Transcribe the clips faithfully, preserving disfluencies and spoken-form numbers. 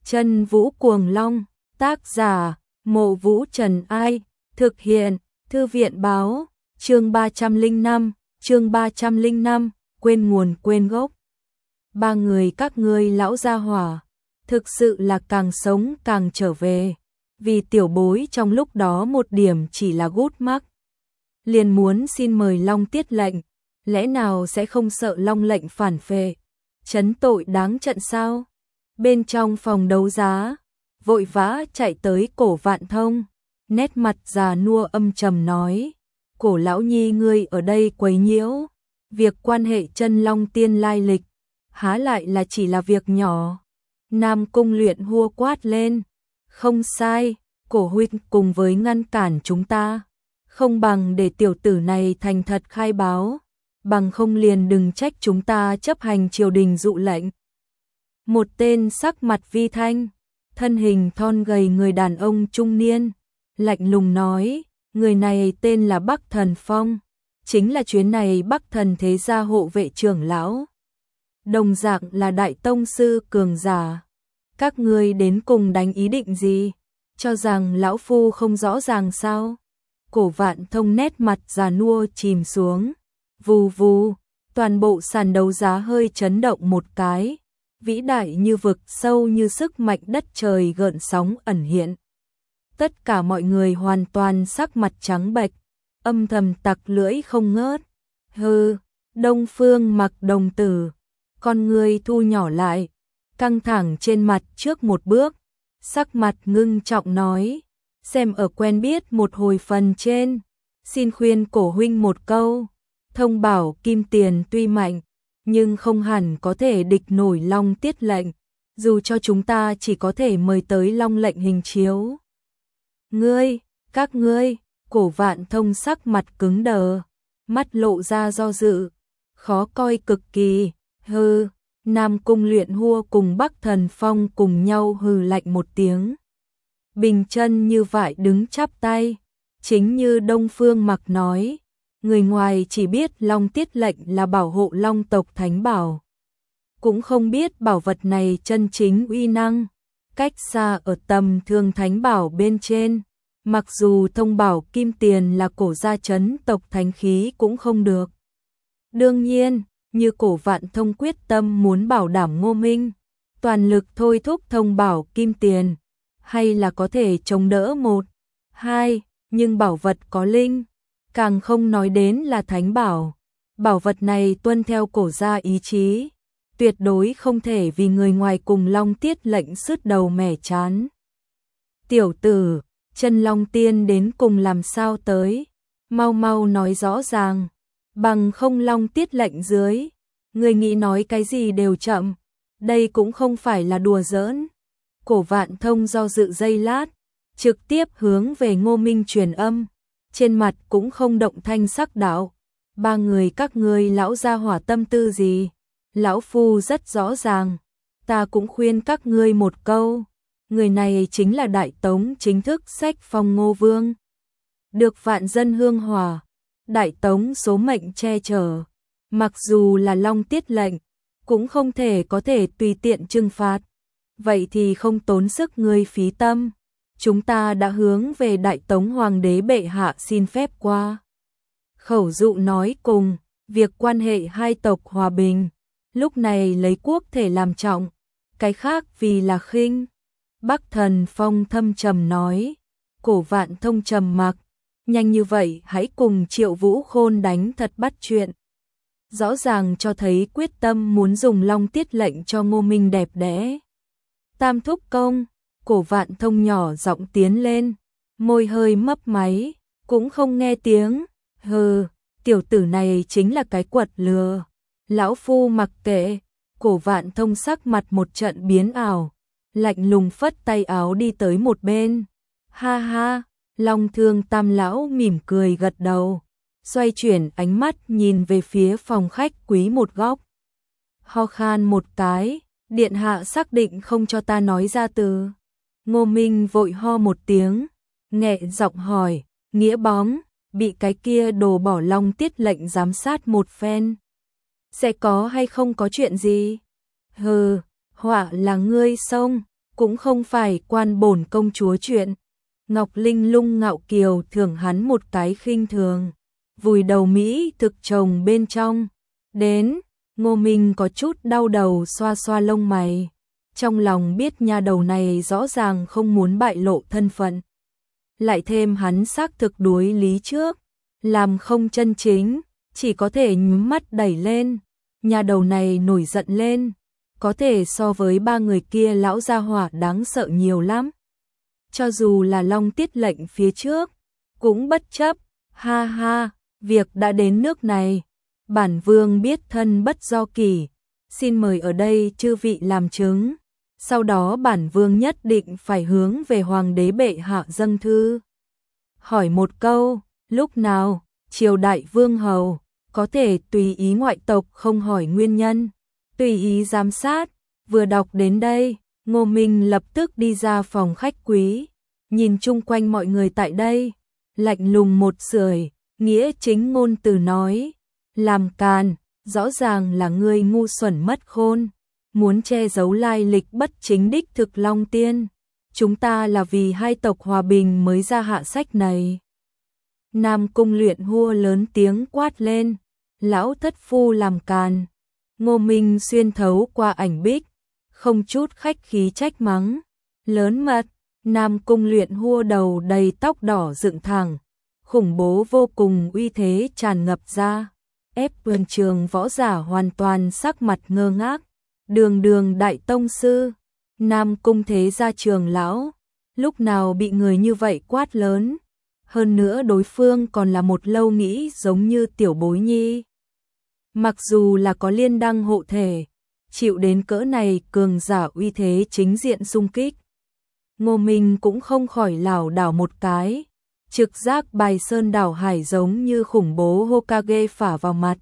Chân Vũ Cuồng Long, tác giả, Mộ Vũ Trần Ai, thực hiện, Thư viện báo, chương ba trăm lẻ năm, chương ba trăm lẻ năm, quên nguồn quên gốc. Ba người các ngươi lão gia hỏa, thực sự là càng sống càng trở về, vì tiểu bối trong lúc đó một điểm chỉ là gút mắc. Liền muốn xin mời Long Tiết lệnh, lẽ nào sẽ không sợ Long lệnh phản phệ, trấn tội đáng trận sao? Bên trong phòng đấu giá, vội vã chạy tới Cổ Vạn Thông, nét mặt già nua âm trầm nói, Cổ lão nhi ngươi ở đây quấy nhiễu, việc quan hệ chân long tiên lai lịch, há lại là chỉ là việc nhỏ. Nam Cung Luyện hua quát lên, không sai, Cổ huynh cùng với ngăn cản chúng ta, không bằng để tiểu tử này thành thật khai báo, bằng không liền đừng trách chúng ta chấp hành triều đình dụ lệnh. Một tên sắc mặt vi thanh, thân hình thon gầy người đàn ông trung niên, lạnh lùng nói, người này tên là Bắc Thần Phong, chính là chuyến này Bắc Thần thế gia hộ vệ trưởng lão. Đồng dạng là đại tông sư cường giả. Các ngươi đến cùng đánh ý định gì? Cho rằng lão phu không rõ ràng sao? Cổ Vạn Thông nét mặt già nua chìm xuống, vù vù, toàn bộ sàn đấu giá hơi chấn động một cái. Vĩ đại như vực, sâu như sức mạnh đất trời gợn sóng ẩn hiện. Tất cả mọi người hoàn toàn sắc mặt trắng bệch, âm thầm tặc lưỡi không ngớt. Hừ, Đông Phương Mặc đồng tử, con người thu nhỏ lại, căng thẳng trên mặt trước một bước, sắc mặt ngưng trọng nói, xem ở quen biết một hồi phần trên, xin khuyên Cổ huynh một câu, thông bảo kim tiền tuy mạnh, nhưng không hẳn có thể địch nổi Long Tiết lệnh, dù cho chúng ta chỉ có thể mời tới Long lệnh hình chiếu. Ngươi, các ngươi, Cổ Vạn Thông sắc mặt cứng đờ, mắt lộ ra do dự, khó coi cực kỳ, hừ, Nam Cung Luyện hua cùng Bắc Thần Phong cùng nhau hừ lạnh một tiếng. Bình chân như vậy đứng chắp tay, chính như Đông Phương Mặc nói, người ngoài chỉ biết Long Tiết lệnh là bảo hộ Long tộc thánh bảo, cũng không biết bảo vật này chân chính uy năng, cách xa ở tầm thường thánh bảo bên trên, mặc dù thông bảo kim tiền là cổ gia trấn tộc thánh khí cũng không được. Đương nhiên, như Cổ Vạn Thông quyết tâm muốn bảo đảm Ngô Minh, toàn lực thôi thúc thông bảo kim tiền, hay là có thể chống đỡ một, hai, nhưng bảo vật có linh, càng không nói đến là thánh bảo. Bảo vật này tuân theo cổ gia ý chí, tuyệt đối không thể vì người ngoài cùng Long Tiết lệnh sứt đầu mẻ chán. Tiểu tử, chân Long tiên đến cùng làm sao tới, mau mau nói rõ ràng, bằng không Long Tiết lệnh dưới, người nghĩ nói cái gì đều chậm, đây cũng không phải là đùa giỡn. Cổ Vạn Thông do dự giây lát, trực tiếp hướng về Ngô Minh truyền âm, trên mặt cũng không động thanh sắc đạo, ba người các ngươi lão gia hỏa tâm tư gì, lão phu rất rõ ràng, ta cũng khuyên các ngươi một câu, người này chính là Đại Tống chính thức sách phong Ngô Vương, được vạn dân hương hỏa, Đại Tống số mệnh che chở, mặc dù là Long Tiết lệnh, cũng không thể có thể tùy tiện trừng phạt, vậy thì không tốn sức ngươi phí tâm, chúng ta đã hướng về Đại Tống Hoàng đế bệ hạ xin phép qua. Khẩu dụ nói cùng, việc quan hệ hai tộc hòa bình, lúc này lấy quốc thể làm trọng, cái khác vì là khinh. Bắc Thần Phong thâm trầm nói, Cổ Vạn Thông trầm mặc, nhanh như vậy hãy cùng Triệu Vũ Khôn đánh thật bắt chuyện. Rõ ràng cho thấy quyết tâm muốn dùng Long Tiết lệnh cho Ngô Minh đẹp đẽ. Tam thúc công, Cổ Vạn Thông nhỏ giọng tiến lên, môi hơi mấp máy, cũng không nghe tiếng, hừ, tiểu tử này chính là cái quật lừa, lão phu mặc kệ. Cổ Vạn Thông sắc mặt một trận biến ảo, lạnh lùng phất tay áo đi tới một bên, ha ha, Long Thương Tam lão mỉm cười gật đầu, xoay chuyển ánh mắt nhìn về phía phòng khách quý một góc, ho khan một cái, điện hạ xác định không cho ta nói ra từ. Ngô Minh vội ho một tiếng, nghẹ giọng hỏi, nghĩa bóng, bị cái kia đồ bỏ Long Tiết lệnh giám sát một phen, sẽ có hay không có chuyện gì? Hừ, họa là ngươi xông, cũng không phải quan bổn công chúa chuyện. Ngọc Linh Lung ngạo kiều thưởng hắn một cái khinh thường, vùi đầu Mỹ thực chồng bên trong. Đến, Ngô Minh có chút đau đầu xoa xoa lông mày, trong lòng biết nha đầu này rõ ràng không muốn bại lộ thân phận. Lại thêm hắn xác thực đối lý trước, làm không chân chính, chỉ có thể nhắm mắt đẩy lên. Nhà đầu này nổi giận lên, có thể so với ba người kia lão gia hỏa đáng sợ nhiều lắm. Cho dù là Long Tiết lệnh phía trước, cũng bất chấp, ha ha, việc đã đến nước này. Bản vương biết thân bất do kỷ, xin mời ở đây chư vị làm chứng. Sau đó bản vương nhất định phải hướng về hoàng đế bệ hạ dâng thư. Hỏi một câu, lúc nào, triều đại vương hầu, có thể tùy ý ngoại tộc không hỏi nguyên nhân, tùy ý giám sát. Vừa đọc đến đây, Ngô Minh lập tức đi ra phòng khách quý, nhìn chung quanh mọi người tại đây, lạnh lùng một sưởi, nghĩa chính ngôn từ nói, làm càn, rõ ràng là ngươi ngu xuẩn mất khôn, muốn che giấu lai lịch bất chính đích thực Long Tiên. Chúng ta là vì hai tộc hòa bình mới ra hạ sách này. Nam Cung Luyện hua lớn tiếng quát lên, lão thất phu làm càn. Ngô Minh xuyên thấu qua ảnh bích, không chút khách khí trách mắng, lớn mật. Nam Cung Luyện hua đầu đầy tóc đỏ dựng thẳng, khủng bố vô cùng uy thế tràn ngập ra, ép vườn trường võ giả hoàn toàn sắc mặt ngơ ngác. Đường đường đại tông sư, Nam Cung thế gia trường lão, lúc nào bị người như vậy quát lớn, hơn nữa đối phương còn là một lâu nghĩ giống như tiểu bối nhi. Mặc dù là có liên đăng hộ thể, chịu đến cỡ này cường giả uy thế chính diện xung kích, Ngô Minh cũng không khỏi lảo đảo một cái, trực giác bài sơn đảo hải giống như khủng bố Hokage phả vào mặt.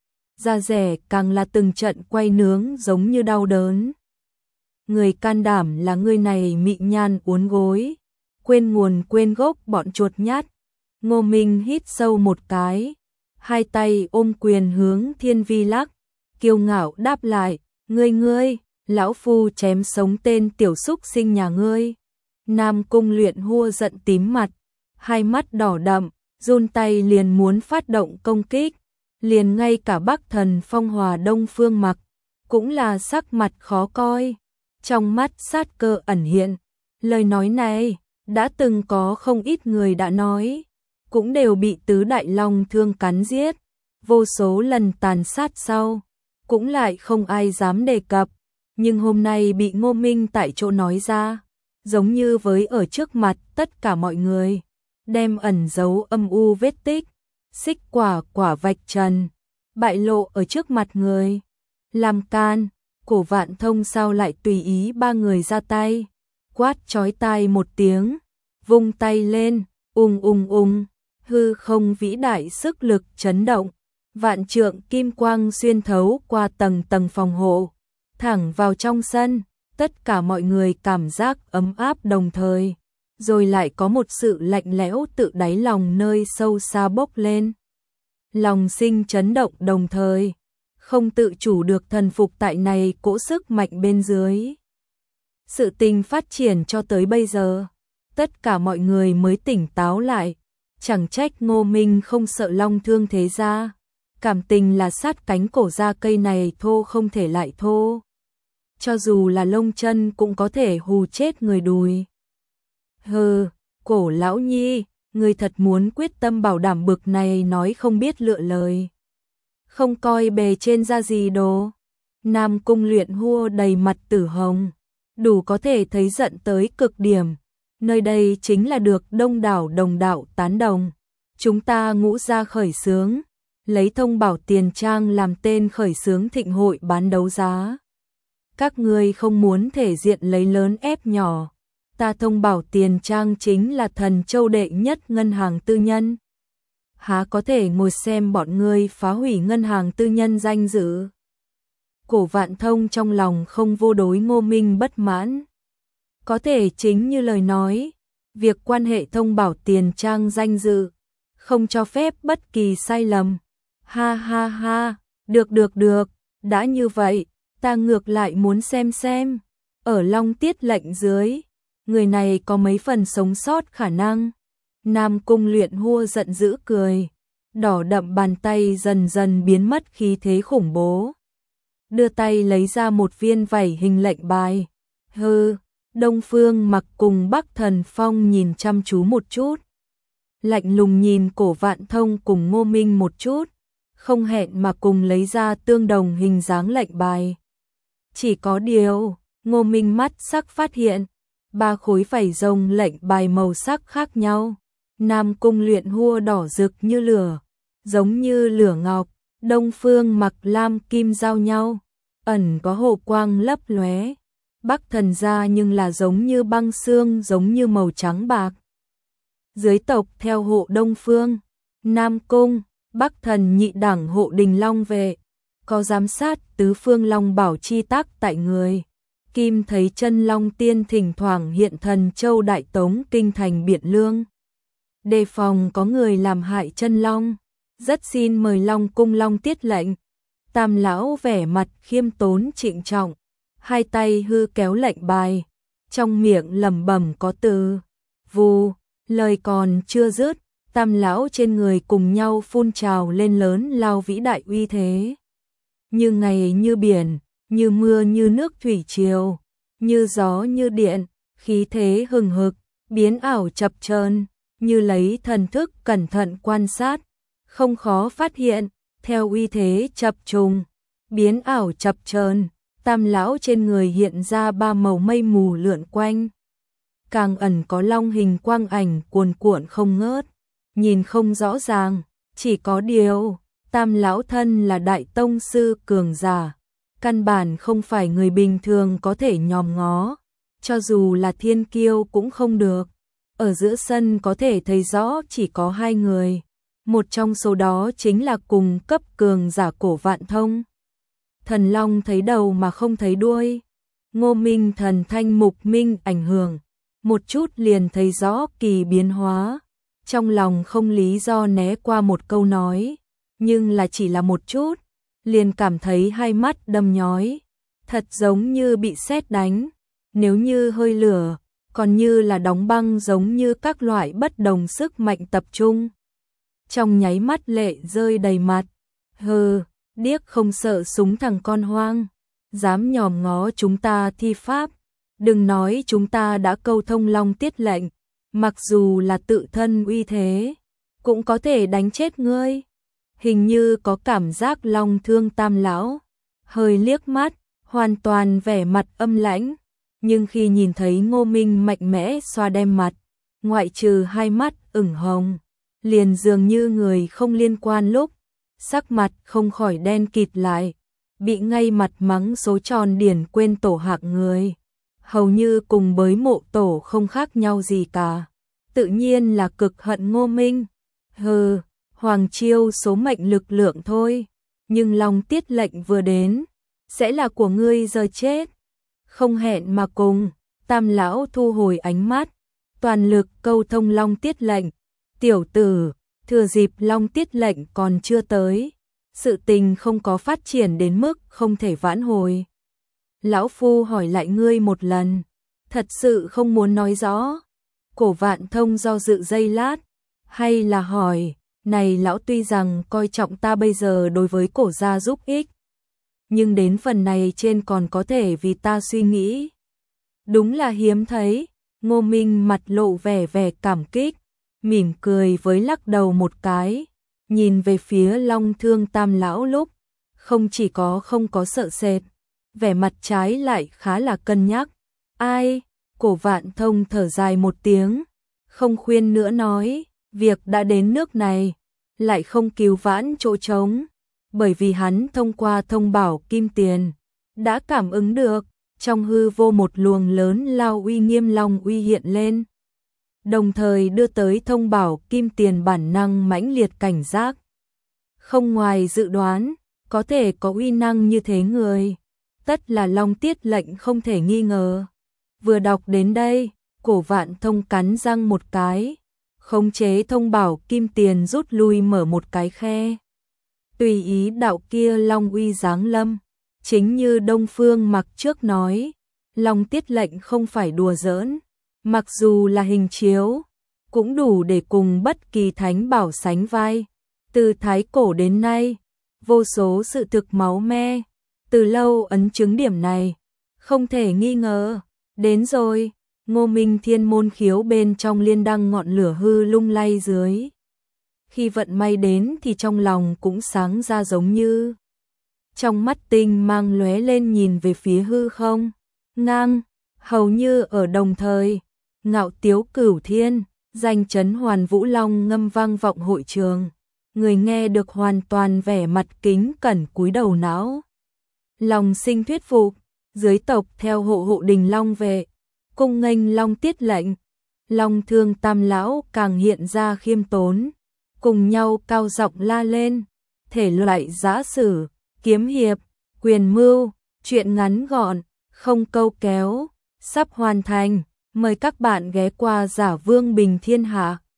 Da rẻ càng là từng trận quay nướng giống như đau đớn. Người can đảm là người này mị nhan uốn gối, quên nguồn quên gốc bọn chuột nhát. Ngô Minh hít sâu một cái, hai tay ôm quyền hướng Thiên Vi lắc, kiêu ngạo đáp lại, ngươi ngươi, lão phu chém sống tên tiểu súc sinh nhà ngươi. Nam Cung Luyện hua giận tím mặt, hai mắt đỏ đậm, run tay liền muốn phát động công kích. Liền ngay cả Bắc Thần Phong Hòa Đông Phương Mặc cũng là sắc mặt khó coi, trong mắt sát cơ ẩn hiện. Lời nói này đã từng có không ít người đã nói, cũng đều bị tứ đại long thương cắn giết, vô số lần tàn sát sau, cũng lại không ai dám đề cập, nhưng hôm nay bị Ngô Minh tại chỗ nói ra, giống như với ở trước mặt tất cả mọi người, đem ẩn giấu âm u vết tích, xích quả quả vạch trần, bại lộ ở trước mặt người. Làm can, Cổ Vạn Thông sao lại tùy ý ba người ra tay, quát chói tai một tiếng, vung tay lên, ung ung ung, hư không vĩ đại sức lực chấn động, vạn trượng kim quang xuyên thấu qua tầng tầng phòng hộ, thẳng vào trong sân, tất cả mọi người cảm giác ấm áp đồng thời, rồi lại có một sự lạnh lẽo tự đáy lòng nơi sâu xa bốc lên. Lòng sinh chấn động đồng thời, không tự chủ được thần phục tại này cỗ sức mạnh bên dưới. Sự tình phát triển cho tới bây giờ, tất cả mọi người mới tỉnh táo lại, chẳng trách Ngô Minh không sợ long thương thế gia, cảm tình là sát cánh cổ ra cây này thô không thể lại thô. Cho dù là lông chân cũng có thể hù chết người đùi. Hừ, Cổ lão nhi, người thật muốn quyết tâm bảo đảm bực này nói không biết lựa lời. Không coi bề trên ra gì đồ. Nam Cung Luyện hua đầy mặt tử hồng, đủ có thể thấy giận tới cực điểm. Nơi đây chính là được đông đảo đồng đạo tán đồng. Chúng ta ngũ ra khởi xướng, lấy thông bảo tiền trang làm tên khởi xướng thịnh hội bán đấu giá. Các ngươi không muốn thể diện lấy lớn ép nhỏ. Ta thông bảo tiền trang chính là thần châu đệ nhất ngân hàng tư nhân. Há có thể ngồi xem bọn ngươi phá hủy ngân hàng tư nhân danh dự. Cổ Vạn Thông trong lòng không vô đối Ngô Minh bất mãn. Có thể chính như lời nói, việc quan hệ thông bảo tiền trang danh dự, không cho phép bất kỳ sai lầm. Ha ha ha, được được được, đã như vậy, ta ngược lại muốn xem xem, Ở Long Tiết lệnh dưới, người này có mấy phần sống sót khả năng. Nam Cung Luyện Hua giận dữ cười, đỏ đậm bàn tay dần dần biến mất khí thế khủng bố. Đưa tay lấy ra một viên vảy hình lệnh bài. Hừ, Đông Phương Mặc cùng Bắc Thần Phong nhìn chăm chú một chút. Lạnh lùng nhìn Cổ Vạn Thông cùng Ngô Minh một chút, không hẹn mà cùng lấy ra tương đồng hình dáng lệnh bài. Chỉ có điều, Ngô Minh mắt sắc phát hiện, ba khối vảy rồng lệnh bài màu sắc khác nhau. Nam Cung Luyện Hua đỏ rực như lửa, giống như lửa ngọc, Đông Phương Mặc lam kim giao nhau, ẩn có hồ quang lấp lóe. Bắc Thần gia nhưng là giống như băng xương, giống như màu trắng bạc. Dưới tộc theo hộ Đông Phương, Nam Cung, Bắc Thần nhị đẳng hộ Đình Long vệ, có giám sát tứ phương long bảo chi tác tại người. Kim thấy chân Long Tiên thỉnh thoảng hiện thần châu đại tống kinh thành Biện Lương. Đề phòng có người làm hại chân Long, rất xin mời Long Cung Long Tiết lệnh. Tam lão vẻ mặt khiêm tốn trịnh trọng, hai tay hư kéo lệnh bài, trong miệng lẩm bẩm có từ. Vù, lời còn chưa dứt, tam lão trên người cùng nhau phun trào lên lớn lao vĩ đại uy thế. Như ngày như biển, như mưa như nước thủy triều, như gió như điện, khí thế hừng hực, biến ảo chập chờn, như lấy thần thức cẩn thận quan sát, không khó phát hiện, theo uy thế chập trùng, biến ảo chập chờn, tam lão trên người hiện ra ba màu mây mù lượn quanh. Càng ẩn có long hình quang ảnh cuồn cuộn không ngớt, nhìn không rõ ràng, chỉ có điều, tam lão thân là đại tông sư cường giả, căn bản không phải người bình thường có thể nhòm ngó, cho dù là thiên kiêu cũng không được. Ở giữa sân có thể thấy rõ chỉ có hai người, một trong số đó chính là cùng cấp cường giả Cổ Vạn Thông. Thần long thấy đầu mà không thấy đuôi, Ngô Minh thần thanh mục minh ảnh hưởng, một chút liền thấy rõ kỳ biến hóa, trong lòng không lý do né qua một câu nói, nhưng là chỉ là một chút, liền cảm thấy hai mắt đâm nhói, thật giống như bị sét đánh, nếu như hơi lửa, còn như là đóng băng, giống như các loại bất đồng sức mạnh tập trung. Trong nháy mắt lệ rơi đầy mặt, hừ, điếc không sợ súng thằng con hoang, dám nhòm ngó chúng ta thi pháp, đừng nói chúng ta đã câu thông Long Tiết lệnh, mặc dù là tự thân uy thế, cũng có thể đánh chết ngươi. Hình như có cảm giác Long Thương tam lão, hơi liếc mắt, hoàn toàn vẻ mặt âm lãnh, nhưng khi nhìn thấy Ngô Minh mạnh mẽ xoa đem mặt, ngoại trừ hai mắt ửng hồng, liền dường như người không liên quan lúc, sắc mặt không khỏi đen kịt lại, bị ngay mặt mắng số tròn điển quên tổ hạng người, hầu như cùng bới mộ tổ không khác nhau gì cả, tự nhiên là cực hận Ngô Minh. Hừ, Hoàng Chiêu số mệnh lực lượng thôi, nhưng Long Tiết lệnh vừa đến, sẽ là của ngươi giờ chết. Không hẹn mà cùng, tam lão thu hồi ánh mắt, toàn lực câu thông Long Tiết lệnh. Tiểu tử, thừa dịp Long Tiết lệnh còn chưa tới, sự tình không có phát triển đến mức không thể vãn hồi. Lão Phu hỏi lại ngươi một lần, thật sự không muốn nói rõ. Cổ Vạn Thông do dự giây lát, hay là hỏi, này lão tuy rằng coi trọng ta bây giờ đối với cổ gia giúp ích, nhưng đến phần này trên còn có thể vì ta suy nghĩ. Đúng là hiếm thấy, Ngô Minh mặt lộ vẻ vẻ cảm kích, mỉm cười với lắc đầu một cái, nhìn về phía Long Thương tam lão lúc, không chỉ có không có sợ sệt, vẻ mặt trái lại khá là cân nhắc. Ai? Cổ Vạn Thông thở dài một tiếng, không khuyên nữa nói, việc đã đến nước này, lại không cứu vãn chỗ trống, bởi vì hắn thông qua thông bảo kim tiền, đã cảm ứng được, trong hư vô một luồng lớn lao uy nghiêm long uy hiện lên, đồng thời đưa tới thông bảo kim tiền bản năng mãnh liệt cảnh giác. Không ngoài dự đoán, có thể có uy năng như thế người, tất là Long Tiết lệnh không thể nghi ngờ. Vừa đọc đến đây, Cổ Vạn Thông cắn răng một cái, khống chế thông bảo kim tiền rút lui mở một cái khe. Tùy ý đạo kia long uy giáng lâm, chính như Đông Phương Mặc trước nói, Long tiết lệnh không phải đùa giỡn, mặc dù là hình chiếu, cũng đủ để cùng bất kỳ thánh bảo sánh vai. Từ thái cổ đến nay, vô số sự thực máu me, từ lâu ấn chứng điểm này, không thể nghi ngờ. Đến rồi, Ngô Minh Thiên môn khiếu bên trong liên đăng ngọn lửa hư lung lay dưới. Khi vận may đến thì trong lòng cũng sáng ra giống như. Trong mắt tinh mang lóe lên nhìn về phía hư không, ngang, hầu như ở đồng thời, ngạo tiếu cửu thiên, danh chấn hoàn vũ long ngâm vang vọng hội trường. Người nghe được hoàn toàn vẻ mặt kính cẩn cúi đầu não. Lòng sinh thuyết phục, dưới tộc theo hộ hộ đình long vệ, cung nghênh long tiết lệnh. Long thương tam lão càng hiện ra khiêm tốn, cùng nhau cao giọng la lên, thể loại giã sử, kiếm hiệp, quyền mưu, chuyện ngắn gọn, không câu kéo, sắp hoàn thành, mời các bạn ghé qua Giả Vương Bình Thiên Hạ.